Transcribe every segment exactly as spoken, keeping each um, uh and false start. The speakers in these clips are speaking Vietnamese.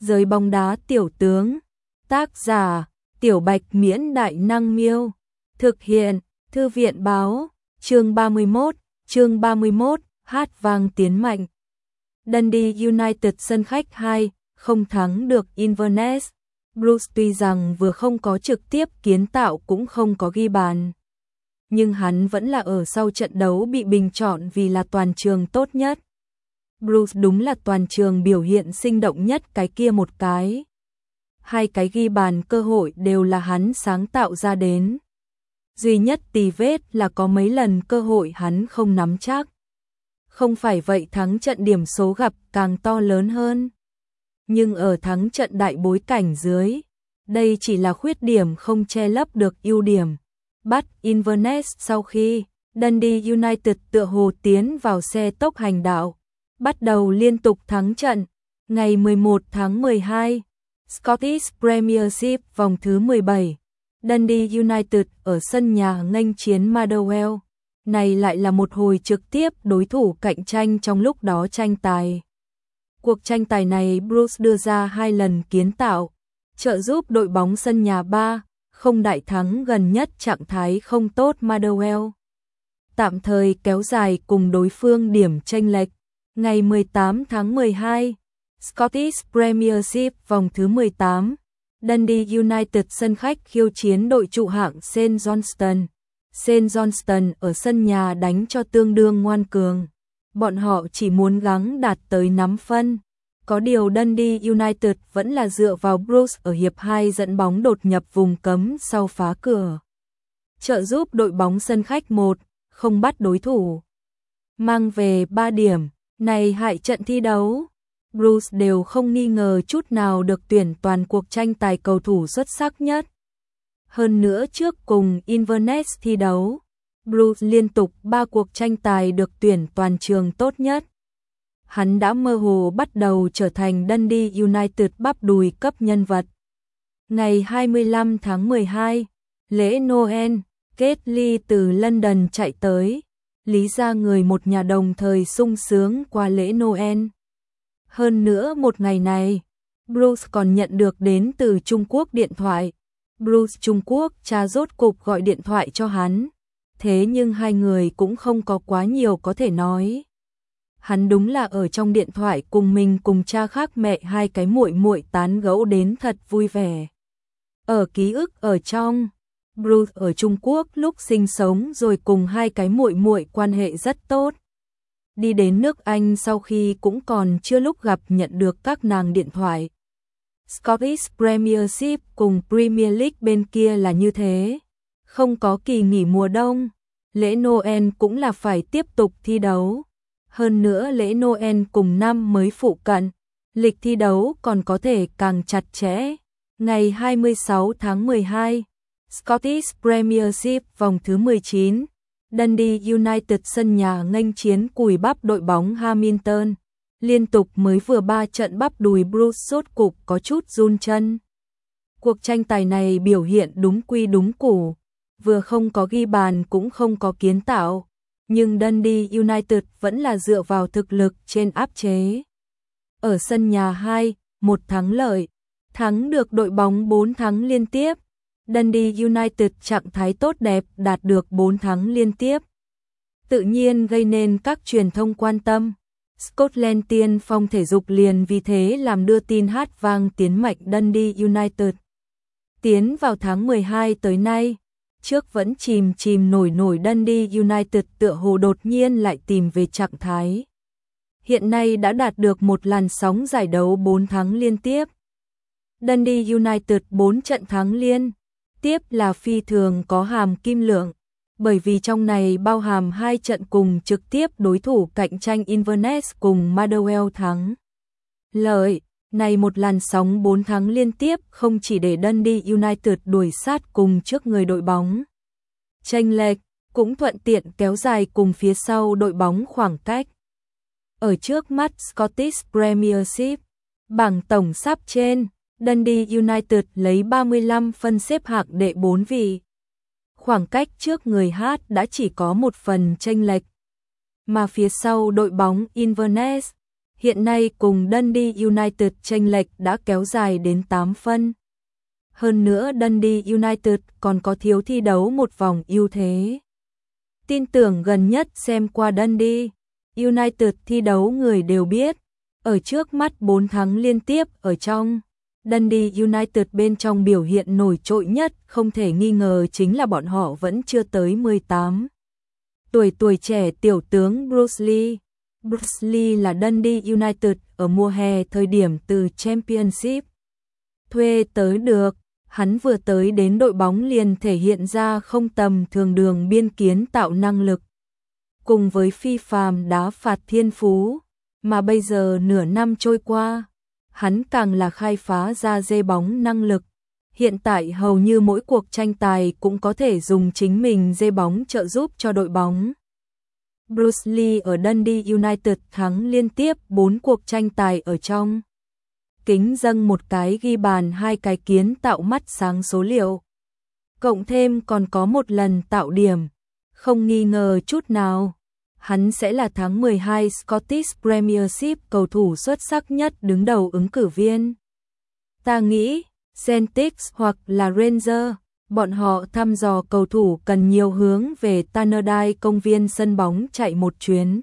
Giới bóng đá tiểu tướng. Tác giả: Tiểu Bạch Miễn Đại Năng Miêu. Thực hiện: Thư viện báo. Chương ba mươi mốt, chương ba mươi mốt, hát vang tiến mạnh. Dundee United sân khách hai không thắng được Inverness. Bruce tuy rằng vừa không có trực tiếp kiến tạo cũng không có ghi bàn, nhưng hắn vẫn là ở sau trận đấu bị bình chọn vì là toàn trường tốt nhất. Bruce đúng là toàn trường biểu hiện sinh động nhất cái kia một cái. Hai cái ghi bàn cơ hội đều là hắn sáng tạo ra đến. Duy nhất tì vết là có mấy lần cơ hội hắn không nắm chắc. Không phải vậy thắng trận điểm số gặp càng to lớn hơn. Nhưng ở thắng trận đại bối cảnh dưới, đây chỉ là khuyết điểm không che lấp được ưu điểm. Bắt Inverness sau khi Dundee United tựa hồ tiến vào xe tốc hành đạo, bắt đầu liên tục thắng trận. Ngày mười một tháng mười hai, Scottish Premiership vòng thứ mười bảy, Dundee United ở sân nhà nghênh chiến Motherwell. Này lại là một hồi trực tiếp đối thủ cạnh tranh trong lúc đó tranh tài. Cuộc tranh tài này Bruce đưa ra hai lần kiến tạo, trợ giúp đội bóng sân nhà ba không đại thắng gần nhất trạng thái không tốt Motherwell. Tạm thời kéo dài cùng đối phương điểm chênh lệch. Ngày mười tám tháng mười hai, Scottish Premiership vòng thứ mười tám, Dundee United sân khách khiêu chiến đội trụ hạng Saint Johnstone. Saint Johnstone ở sân nhà đánh cho tương đương ngoan cường. Bọn họ chỉ muốn gắng đạt tới năm phân. Có điều Dundee United vẫn là dựa vào Bruce ở hiệp hai dẫn bóng đột nhập vùng cấm sau phá cửa, trợ giúp đội bóng sân khách một không bắt đối thủ, mang về ba điểm. Này hại trận thi đấu. Bruce đều không nghi ngờ chút nào được tuyển toàn cuộc tranh tài cầu thủ xuất sắc nhất. Hơn nữa trước cùng Inverness thi đấu, Bruce liên tục ba cuộc tranh tài được tuyển toàn trường tốt nhất. Hắn đã mơ hồ bắt đầu trở thành Dundee United bắp đùi cấp nhân vật. Ngày hai mươi lăm tháng mười hai, lễ Noel, Caitlin từ London chạy tới, lý ra người một nhà đồng thời sung sướng qua lễ Noel. Hơn nữa một ngày này, Bruce còn nhận được đến từ Trung Quốc điện thoại. Bruce Trung Quốc cha rốt cục gọi điện thoại cho hắn. Thế nhưng hai người cũng không có quá nhiều có thể nói. Hắn đúng là ở trong điện thoại cùng mình cùng cha khác mẹ hai cái muội muội tán gẫu đến thật vui vẻ. Ở ký ức ở trong, Bruce ở Trung Quốc lúc sinh sống rồi cùng hai cái muội muội quan hệ rất tốt. Đi đến nước Anh sau khi cũng còn chưa lúc gặp nhận được các nàng điện thoại. Scottish Premiership cùng Premier League bên kia là như thế. Không có kỳ nghỉ mùa đông, lễ Noel cũng là phải tiếp tục thi đấu. Hơn nữa lễ Noel cùng năm mới phụ cận, lịch thi đấu còn có thể càng chặt chẽ. Ngày hai mươi sáu tháng mười hai, Scottish Premiership vòng thứ mười chín, Dundee United sân nhà nghênh chiến cùi bắp đội bóng Hamilton. Liên tục mới vừa ba trận bắp đùi Bruce sốt cục có chút run chân. Cuộc tranh tài này biểu hiện đúng quy đúng củ, vừa không có ghi bàn cũng không có kiến tạo, nhưng Dundee United vẫn là dựa vào thực lực trên áp chế. Ở sân nhà hai, một thắng lợi, thắng được đội bóng bốn thắng liên tiếp. Dundee United trạng thái tốt đẹp đạt được bốn thắng liên tiếp, tự nhiên gây nên các truyền thông quan tâm. Scotland tiên phong thể dục liền vì thế làm đưa tin hát vang tiến mạnh Dundee United. Tiến vào tháng mười hai tới nay, trước vẫn chìm chìm nổi nổi Dundee United tựa hồ đột nhiên lại tìm về trạng thái. Hiện nay đã đạt được một làn sóng giải đấu bốn thắng liên tiếp. Dundee United bốn trận thắng liên tiếp là phi thường có hàm kim lượng, bởi vì trong này bao hàm hai trận cùng trực tiếp đối thủ cạnh tranh Inverness cùng Motherwell thắng lợi. Này một làn sóng bốn thắng liên tiếp không chỉ để Dundee United đuổi sát cùng trước người đội bóng chênh lệch, cũng thuận tiện kéo dài cùng phía sau đội bóng khoảng cách. Ở trước mắt Scottish Premiership, bảng tổng sắp trên, Dundee United lấy ba mươi lăm phân xếp hạng đệ bốn vị. Khoảng cách trước người hát đã chỉ có một phần chênh lệch. Mà phía sau đội bóng Inverness, hiện nay cùng Dundee United chênh lệch đã kéo dài đến tám phân. Hơn nữa Dundee United còn có thiếu thi đấu một vòng ưu thế. Tin tưởng gần nhất xem qua Dundee United thi đấu người đều biết, ở trước mắt bốn thắng liên tiếp ở trong. Dundee United bên trong biểu hiện nổi trội nhất không thể nghi ngờ chính là bọn họ vẫn chưa tới mười tám. Tuổi tuổi trẻ tiểu tướng Bruce Lee. Bruce Lee là Dundee United ở mùa hè thời điểm từ Championship thuê tới được. Hắn vừa tới đến đội bóng liền thể hiện ra không tầm thường đường biên kiến tạo năng lực. Cùng với phi phàm đá phạt thiên phú, mà bây giờ nửa năm trôi qua, hắn càng là khai phá ra dê bóng năng lực. Hiện tại hầu như mỗi cuộc tranh tài cũng có thể dùng chính mình dê bóng trợ giúp cho đội bóng. Bruce Lee ở Dundee United thắng liên tiếp bốn cuộc tranh tài ở trong. Kính dâng một cái ghi bàn, hai cái kiến tạo mắt sáng số liệu. Cộng thêm còn có một lần tạo điểm. Không nghi ngờ chút nào, hắn sẽ là tháng mười hai Scottish Premiership cầu thủ xuất sắc nhất đứng đầu ứng cử viên. Ta nghĩ, Celtic hoặc là Rangers, bọn họ thăm dò cầu thủ cần nhiều hướng về Tannadice công viên sân bóng chạy một chuyến.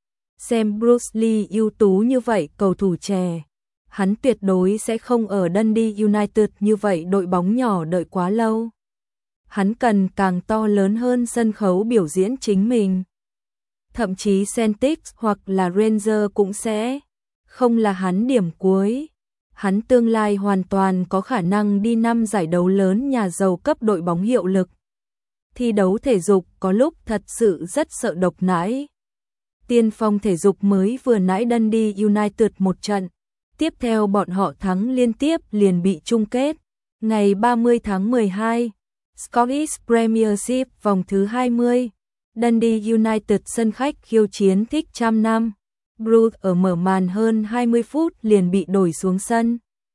Xem Bruce Lee ưu tú như vậy cầu thủ trẻ, hắn tuyệt đối sẽ không ở Dundee United như vậy đội bóng nhỏ đợi quá lâu. Hắn cần càng to lớn hơn sân khấu biểu diễn chính mình. Thậm chí Celtic hoặc là Rangers cũng sẽ không là hắn điểm cuối. Hắn tương lai hoàn toàn có khả năng đi năm giải đấu lớn nhà giàu cấp đội bóng hiệu lực. Thi đấu thể dục có lúc thật sự rất sợ độc nãi. Tiên phong thể dục mới vừa nãy Dundee United một trận. Tiếp theo bọn họ thắng liên tiếp liền bị chung kết. Ngày ba mươi tháng mười hai, Scottish Premiership vòng thứ hai mươi. Dundee United sân khách khiêu chiến Thích trăm năm. Bruce ở mở màn hơn hai mươi phút liền bị đổi xuống sân.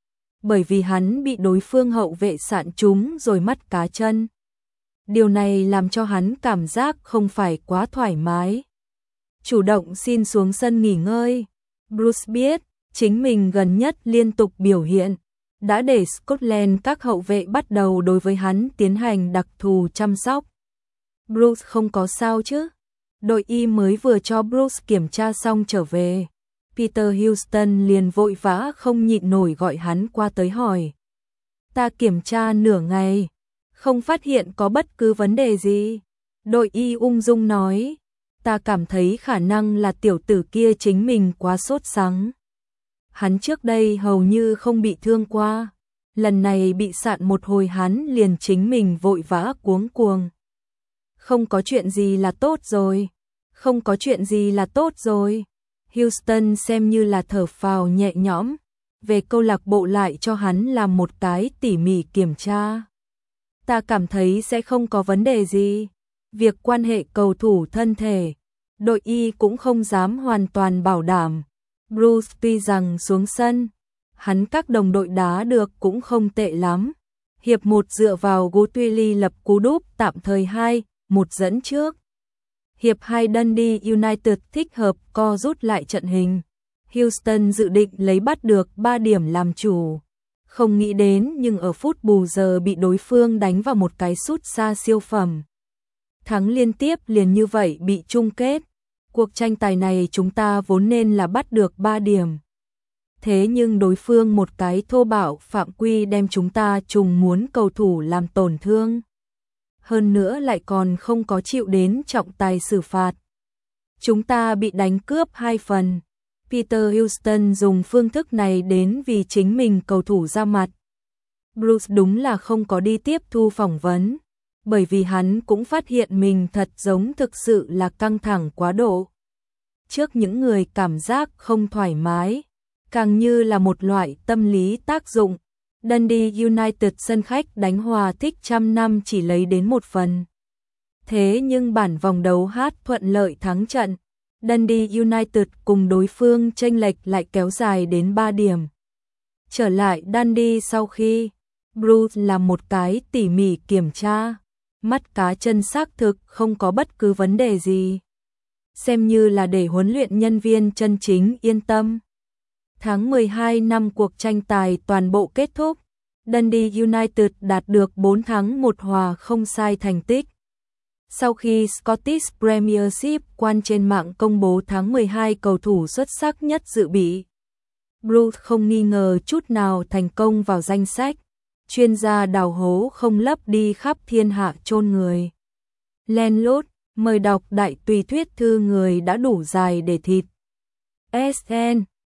Bởi vì hắn bị đối phương hậu vệ sạn trúng rồi mắt cá chân. Điều này làm cho hắn cảm giác không phải quá thoải mái. Chủ động xin xuống sân nghỉ ngơi. Bruce biết, chính mình gần nhất liên tục biểu hiện, đã để Scotland các hậu vệ bắt đầu đối với hắn tiến hành đặc thù chăm sóc. Bruce không có sao chứ? Đội y mới vừa cho Bruce kiểm tra xong trở về. Peter Houston liền vội vã không nhịn nổi gọi hắn qua tới hỏi. Ta kiểm tra nửa ngày, không phát hiện có bất cứ vấn đề gì. Đội y ung dung nói, ta cảm thấy khả năng là tiểu tử kia chính mình quá sốt sắng. Hắn trước đây hầu như không bị thương qua, lần này bị sạn một hồi hắn liền chính mình vội vã cuống cuồng. Không có chuyện gì là tốt rồi, không có chuyện gì là tốt rồi. Houston xem như là thở phào nhẹ nhõm, về câu lạc bộ lại cho hắn làm một cái tỉ mỉ kiểm tra. Ta cảm thấy sẽ không có vấn đề gì. Việc quan hệ cầu thủ thân thể, đội y cũng không dám hoàn toàn bảo đảm. Bruce tuy rằng xuống sân, hắn các đồng đội đá được cũng không tệ lắm. Hiệp một dựa vào Guthrie lập cú đúp tạm thời hai một dẫn trước. Hiệp hai Dundee United thích hợp co rút lại trận hình. Houston dự định lấy bắt được ba điểm làm chủ. Không nghĩ đến nhưng ở phút bù giờ bị đối phương đánh vào một cái sút xa siêu phẩm. Thắng liên tiếp liền như vậy bị chung kết. Cuộc tranh tài này chúng ta vốn nên là bắt được ba điểm. Thế nhưng đối phương một cái thô bạo phạm quy đem chúng ta trùng muốn cầu thủ làm tổn thương. Hơn nữa lại còn không có chịu đến trọng tài xử phạt. Chúng ta bị đánh cướp hai phần. Peter Houston dùng phương thức này đến vì chính mình cầu thủ ra mặt. Bruce đúng là không có đi tiếp thu phỏng vấn, bởi vì hắn cũng phát hiện mình thật giống thực sự là căng thẳng quá độ. Trước những người cảm giác không thoải mái, càng như là một loại tâm lý tác dụng. Dundee United sân khách đánh hòa Thích trăm năm chỉ lấy đến một phần. Thế nhưng bản vòng đấu hát thuận lợi thắng trận. Dundee United cùng đối phương chênh lệch lại kéo dài đến ba điểm. Trở lại Dundee sau khi Bruce làm một cái tỉ mỉ kiểm tra, mắt cá chân xác thực không có bất cứ vấn đề gì. Xem như là để huấn luyện nhân viên chân chính yên tâm. Tháng mười hai năm cuộc tranh tài toàn bộ kết thúc, Dundee United đạt được bốn thắng một hòa không sai thành tích. Sau khi Scottish Premiership quan trên mạng công bố tháng mười hai cầu thủ xuất sắc nhất dự bị, Bruce không nghi ngờ chút nào thành công vào danh sách. Chuyên gia đào hố không lấp đi khắp thiên hạ chôn người. Len lút, mời đọc đại tùy thuyết thư người đã đủ dài để thịt. ét en